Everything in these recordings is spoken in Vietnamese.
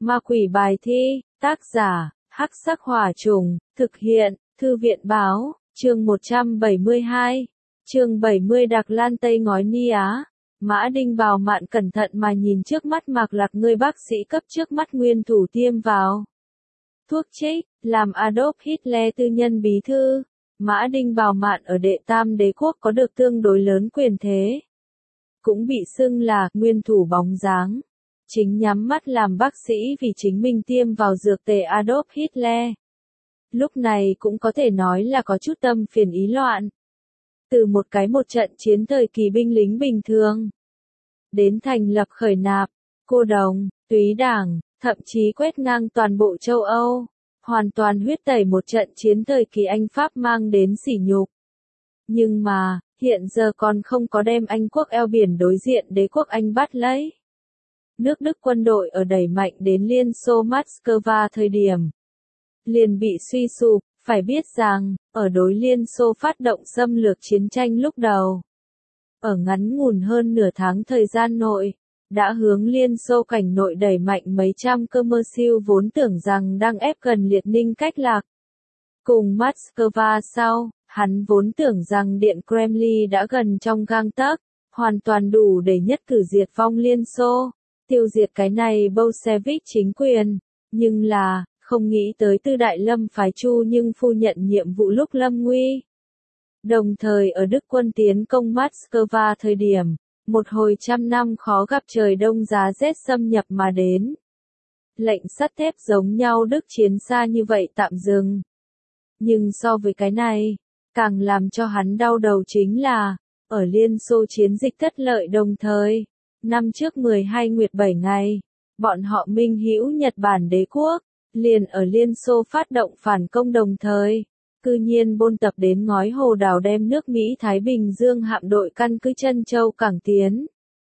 Ma quỷ bài thi, tác giả, Hắc Sắc Hỏa Trùng, thực hiện, Thư viện báo, chương 172, chương 70 Đặc Lan Tây ngói ni á. Mã Đinh Bào Mạn cẩn thận mà nhìn trước mắt Mạc Lạc, người bác sĩ cấp trước mắt nguyên thủ tiêm vào thuốc trích, làm Adolf Hitler tư nhân bí thư. Mã Đinh Bào Mạn ở Đệ Tam Đế quốc có được tương đối lớn quyền thế, cũng bị xưng là nguyên thủ bóng dáng. Chính nhắm mắt làm bác sĩ vì chính mình tiêm vào dược tề Adolf Hitler. Lúc này cũng có thể nói là có chút tâm phiền ý loạn. Từ một trận chiến thời kỳ binh lính bình thường, đến thành lập khởi nạp, cô đồng, túy đảng, thậm chí quét ngang toàn bộ châu Âu, hoàn toàn huyết tẩy một trận chiến thời kỳ Anh Pháp mang đến sỉ nhục. Nhưng mà, hiện giờ còn không có đem Anh quốc eo biển đối diện đế quốc Anh bắt lấy. Nước Đức quân đội ở đẩy mạnh đến Liên Xô Moscow thời điểm liền bị suy sụp. Phải biết rằng, ở đối Liên Xô phát động xâm lược chiến tranh lúc đầu, ở ngắn ngủn hơn nửa tháng thời gian nội, đã hướng Liên Xô cảnh nội đẩy mạnh mấy trăm cơ mơ siêu vốn tưởng rằng đang ép gần Liệt Ninh cách lạc. Cùng Moscow sau, hắn vốn tưởng rằng Điện Kremlin đã gần trong gang tấc, hoàn toàn đủ để nhất cử diệt vong Liên Xô, tiêu diệt cái này Bolshevik chính quyền, nhưng là, không nghĩ tới Tư Đại Lâm phái Chu nhưng phu nhận nhiệm vụ lúc lâm nguy. Đồng thời ở Đức quân tiến công Moscow thời điểm, một hồi trăm năm khó gặp trời đông giá rét xâm nhập mà đến. Lệnh sắt thép giống nhau Đức chiến xa như vậy tạm dừng. Nhưng so với cái này, càng làm cho hắn đau đầu chính là, ở Liên Xô chiến dịch thất lợi đồng thời, năm trước 12 nguyệt 7 ngày, bọn họ minh hữu Nhật Bản đế quốc, liền ở Liên Xô phát động phản công đồng thời, cư nhiên bôn tập đến ngói hồ đảo đem nước Mỹ Thái Bình Dương hạm đội căn cứ Trân Châu cảng tiến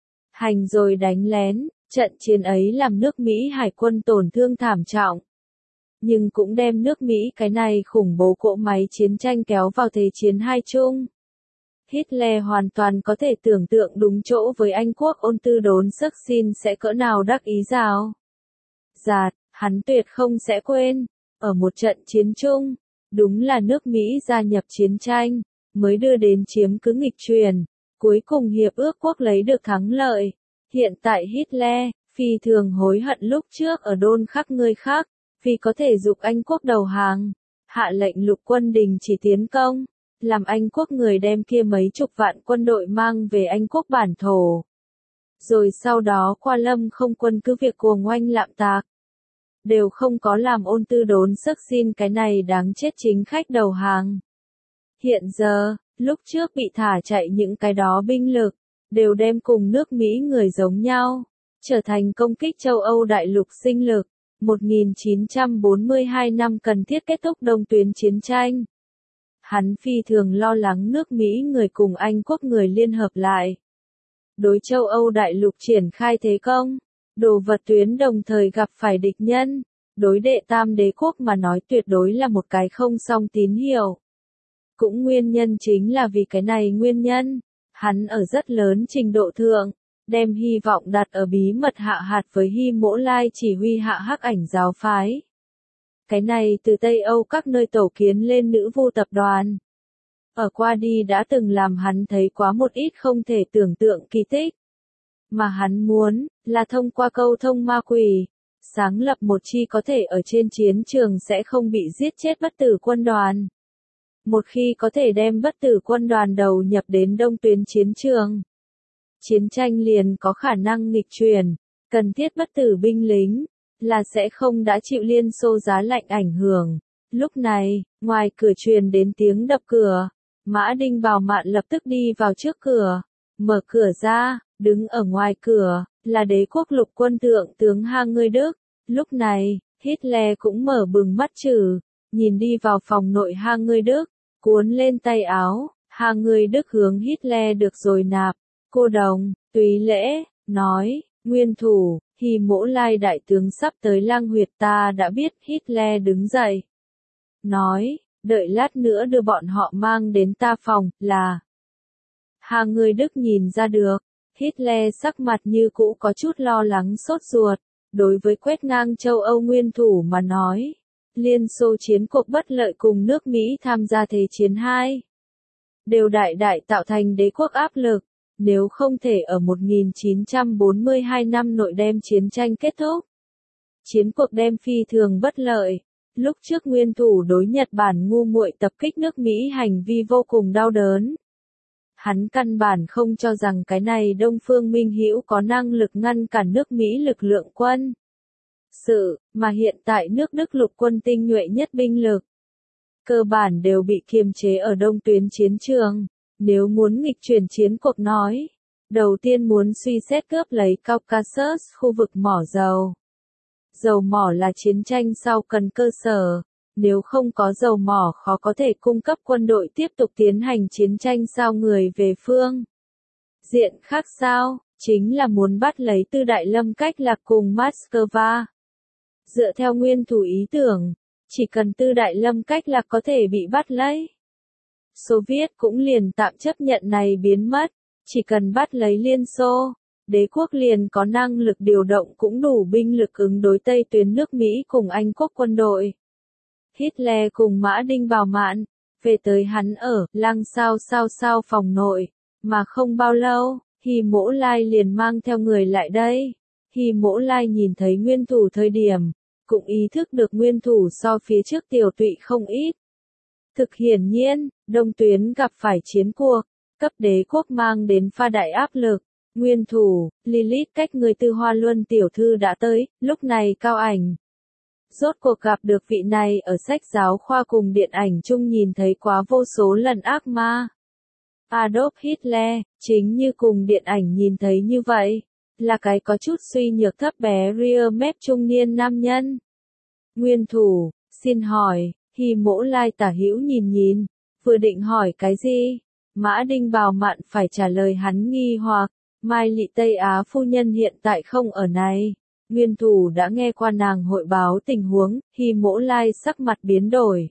hành rồi đánh lén. Trận chiến ấy làm nước Mỹ hải quân tổn thương thảm trọng, nhưng cũng đem nước Mỹ cái này khủng bố cỗ máy chiến tranh kéo vào thế chiến hai chung. Hitler hoàn toàn có thể tưởng tượng đúng chỗ với Anh quốc ôn tư đốn sức xin sẽ cỡ nào đắc ý rào rạt. Hắn tuyệt không sẽ quên, ở một trận chiến chung, đúng là nước Mỹ gia nhập chiến tranh, mới đưa đến chiếm cứ nghịch truyền, cuối cùng hiệp ước quốc lấy được thắng lợi. Hiện tại Hitler, phi thường hối hận lúc trước ở đôn khắc ngươi khác, vì có thể giục Anh quốc đầu hàng, hạ lệnh lục quân đình chỉ tiến công, làm Anh quốc người đem kia mấy chục vạn quân đội mang về Anh quốc bản thổ. Rồi sau đó qua lâm không quân cứ việc cuồng oanh lạm tạc, đều không có làm ôn tư đốn sức xin cái này đáng chết chính khách đầu hàng. Hiện giờ, lúc trước bị thả chạy những cái đó binh lực, đều đem cùng nước Mỹ người giống nhau, trở thành công kích châu Âu đại lục sinh lực. 1942 năm cần thiết kết thúc đông tuyến chiến tranh. Hắn phi thường lo lắng nước Mỹ người cùng Anh quốc người liên hợp lại, đối châu Âu đại lục triển khai thế công. Đồ vật tuyến đồng thời gặp phải địch nhân, đối Đệ Tam Đế quốc mà nói tuyệt đối là một cái không song tín hiệu. Cũng nguyên nhân chính là vì cái này nguyên nhân, hắn ở rất lớn trình độ thượng, đem hy vọng đặt ở bí mật hạ hạt với Hy Mỗ Lai chỉ huy hạ Hắc Ảnh giáo phái. Cái này từ Tây Âu các nơi tổ kiến lên nữ vu tập đoàn. Ở qua đi đã từng làm hắn thấy quá một ít không thể tưởng tượng kỳ tích. Mà hắn muốn, là thông qua câu thông ma quỷ, sáng lập một chi có thể ở trên chiến trường sẽ không bị giết chết bất tử quân đoàn. Một khi có thể đem bất tử quân đoàn đầu nhập đến đông tuyến chiến trường, chiến tranh liền có khả năng nghịch chuyển, cần thiết bất tử binh lính, là sẽ không đã chịu Liên Xô giá lạnh ảnh hưởng. Lúc này, ngoài cửa truyền đến tiếng đập cửa, Mã Đinh Bào Mạn lập tức đi vào trước cửa, mở cửa ra. Đứng ở ngoài cửa, là đế quốc lục quân thượng tướng Ha Ngươi Đức. Lúc này, Hitler cũng mở bừng mắt chử, nhìn đi vào phòng nội Ha Ngươi Đức, cuốn lên tay áo, Ha Ngươi Đức hướng Hitler được rồi nạp, cô đồng, túy lễ, nói, nguyên thủ, Hy Mỗ Lai đại tướng sắp tới lang huyệt ta đã biết. Hitler đứng dậy, nói, đợi lát nữa đưa bọn họ mang đến ta phòng, là. Ha Ngươi Đức nhìn ra được. Hitler sắc mặt như cũ có chút lo lắng sốt ruột, đối với quét ngang châu Âu nguyên thủ mà nói, Liên Xô chiến cuộc bất lợi cùng nước Mỹ tham gia Thế chiến II, đều đại đại tạo thành đế quốc áp lực, nếu không thể ở 1942 năm nội đem chiến tranh kết thúc. Chiến cuộc đem phi thường bất lợi, lúc trước nguyên thủ đối Nhật Bản ngu muội tập kích nước Mỹ hành vi vô cùng đau đớn. Hắn căn bản không cho rằng cái này Đông Phương Minh Hữu có năng lực ngăn cản nước Mỹ lực lượng quân sự, mà hiện tại nước Đức lục quân tinh nhuệ nhất binh lực, cơ bản đều bị kiềm chế ở đông tuyến chiến trường. Nếu muốn nghịch chuyển chiến cuộc nói, đầu tiên muốn suy xét cướp lấy Caucasus, khu vực mỏ dầu. Dầu mỏ là chiến tranh sau cần cơ sở, nếu không có dầu mỏ khó có thể cung cấp quân đội tiếp tục tiến hành chiến tranh sau người về phương. Diện khác sao, chính là muốn bắt lấy Tư Đại Lâm cách lạc cùng Moscow. Dựa theo nguyên thủ ý tưởng, chỉ cần Tư Đại Lâm cách lạc có thể bị bắt lấy, Xô Viết cũng liền tạm chấp nhận này biến mất, chỉ cần bắt lấy Liên Xô, đế quốc liền có năng lực điều động cũng đủ binh lực ứng đối Tây tuyến nước Mỹ cùng Anh quốc quân đội. Hitler cùng Mã Đinh Bảo Mạn, về tới hắn ở Lăng sao phòng nội, mà không bao lâu, Hy Mỗ Lai liền mang theo người lại đây. Hy Mỗ Lai nhìn thấy nguyên thủ thời điểm, cũng ý thức được nguyên thủ so phía trước tiểu tụy không ít. Thực hiển nhiên, đông tuyến gặp phải chiến cuộc, cấp đế quốc mang đến pha đại áp lực. Nguyên thủ, Lilith cách người Tư Hoa Luân tiểu thư đã tới, lúc này Cao Ảnh rốt cuộc gặp được vị này ở sách giáo khoa cùng điện ảnh chung nhìn thấy quá vô số lần ác ma. Adolf Hitler, chính như cùng điện ảnh nhìn thấy như vậy, là cái có chút suy nhược thấp bé rear mép trung niên nam nhân. Nguyên thủ, xin hỏi, Hy Mỗ Lai tả hữu nhìn, vừa định hỏi cái gì? Mã Đinh Bảo Mạn phải trả lời hắn nghi hoặc, Mai Lị Tây Á phu nhân hiện tại không ở này. Nguyên thủ đã nghe qua nàng hội báo tình huống, Hy Mỗ Lai sắc mặt biến đổi.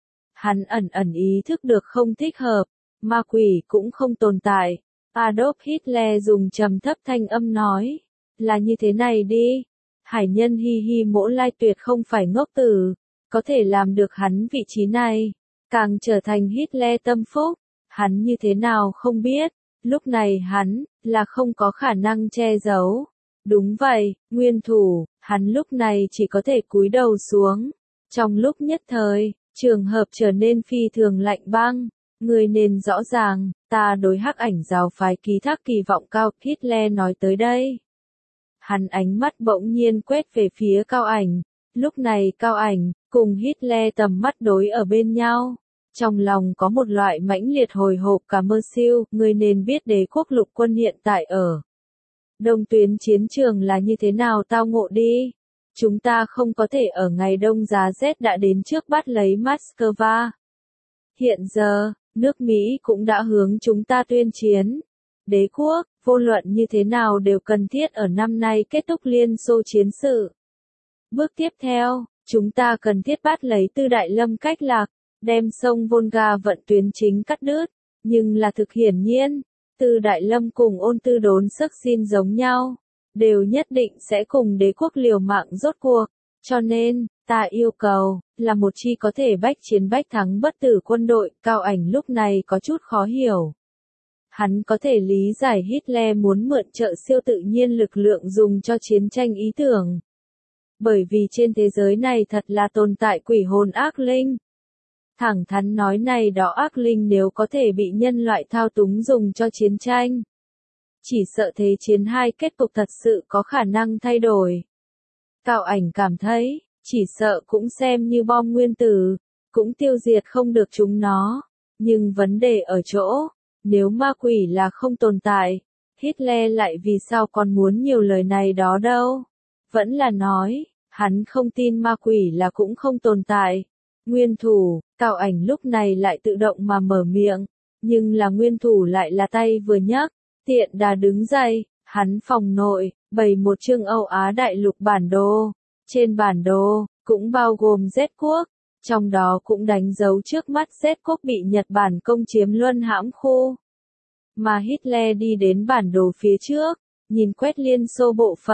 Hắn ẩn ý thức được không thích hợp, ma quỷ cũng không tồn tại. Adolf Hitler dùng trầm thấp thanh âm nói, là như thế này đi. Hải nhân Hy Mỗ Lai tuyệt không phải ngốc tử, có thể làm được hắn vị trí này, càng trở thành Hitler tâm phúc. Hắn như thế nào không biết, lúc này hắn, là không có khả năng che giấu. Đúng vậy, nguyên thủ, hắn lúc này chỉ có thể cúi đầu xuống. Trong lúc nhất thời, trường hợp trở nên phi thường lạnh băng. Người nên rõ ràng, ta đối Hắc Ảnh giáo phái ký thác kỳ vọng cao, Hitler nói tới đây. Hắn ánh mắt bỗng nhiên quét về phía Cao Ảnh. Lúc này Cao Ảnh, cùng Hitler tầm mắt đối ở bên nhau. Trong lòng có một loại mãnh liệt hồi hộp cả mơ siêu, người nên biết đế quốc lục quân hiện tại ở đông tuyến chiến trường là như thế nào tao ngộ đi. Chúng ta không có thể ở ngày đông giá rét đã đến trước bắt lấy Moscow. Hiện giờ, nước Mỹ cũng đã hướng chúng ta tuyên chiến. Đế quốc, vô luận như thế nào đều cần thiết ở năm nay kết thúc Liên Xô chiến sự. Bước tiếp theo, chúng ta cần thiết bắt lấy Tư Đại Lâm cách lạc, đem sông Volga vận tuyến chính cắt đứt, nhưng là thực hiển nhiên, Tư Đại Lâm cùng Ôn Tư Đốn sức xin giống nhau, đều nhất định sẽ cùng đế quốc liều mạng rốt cuộc, cho nên, ta yêu cầu, là một chi có thể bách chiến bách thắng bất tử quân đội. Cao Ảnh lúc này có chút khó hiểu. Hắn có thể lý giải Hitler muốn mượn trợ siêu tự nhiên lực lượng dùng cho chiến tranh ý tưởng. Bởi vì trên thế giới này thật là tồn tại quỷ hồn ác linh. Thẳng thắn nói này đó ác linh nếu có thể bị nhân loại thao túng dùng cho chiến tranh. Chỉ sợ thế chiến hai kết cục thật sự có khả năng thay đổi. Cao Ảnh cảm thấy, chỉ sợ cũng xem như bom nguyên tử, cũng tiêu diệt không được chúng nó. Nhưng vấn đề ở chỗ, nếu ma quỷ là không tồn tại, Hitler lại vì sao còn muốn nhiều lời này đó đâu? Vẫn là nói, hắn không tin ma quỷ là cũng không tồn tại. Nguyên thủ, Cao Ảnh lúc này lại tự động mà mở miệng, nhưng là nguyên thủ lại là tay vừa nhấc, tiện đà đứng dậy, hắn phòng nội, bày một chương Âu Á đại lục bản đồ. Trên bản đồ, cũng bao gồm Z quốc, trong đó cũng đánh dấu trước mắt Z quốc bị Nhật Bản công chiếm luân hãm khu. Mà Hitler đi đến bản đồ phía trước, nhìn quét Liên Xô bộ phận,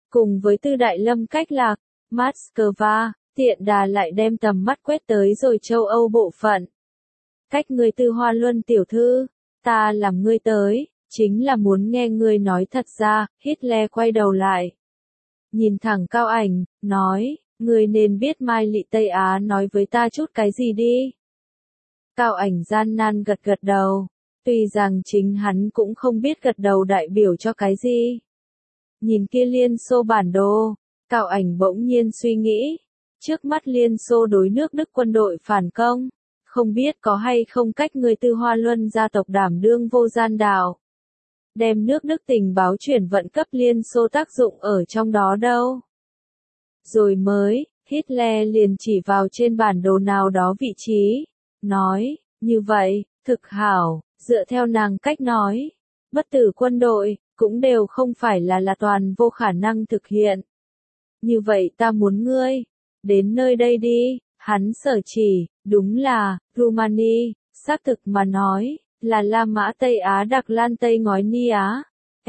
Cùng với Tư Đại Lâm cách lạc, Moscow, tiện đà lại đem tầm mắt quét tới rồi châu Âu bộ phận. Cách ngươi Tư Hoa Luân tiểu thư, ta làm ngươi tới, chính là muốn nghe ngươi nói thật ra. Hitler quay đầu lại, nhìn thẳng Cao Ảnh, nói, ngươi nên biết Mai Lị Tây Á nói với ta chút cái gì đi. Cao Ảnh gian nan gật gật đầu, tuy rằng chính hắn cũng không biết gật đầu đại biểu cho cái gì. Nhìn kia Liên Xô bản đồ, Cao Ảnh bỗng nhiên suy nghĩ, trước mắt Liên Xô đối nước Đức quân đội phản công, không biết có hay không cách người Tư Hoa Luân gia tộc đảm đương vô gian đạo. Đem nước Đức tình báo chuyển vận cấp Liên Xô tác dụng ở trong đó đâu. Rồi mới, Hitler liền chỉ vào trên bản đồ nào đó vị trí, nói, như vậy, thực hảo, dựa theo nàng cách nói, bất tử quân đội, cũng đều không phải là toàn vô khả năng thực hiện. Như vậy ta muốn ngươi, đến nơi đây đi, hắn sở chỉ, đúng là, Rumani, xác thực mà nói, là La Mã Tây Á Đặc Lan Tây Ngói Ni Á,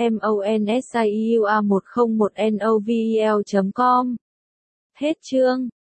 MONSIUA101NOVEL.com. Hết chương.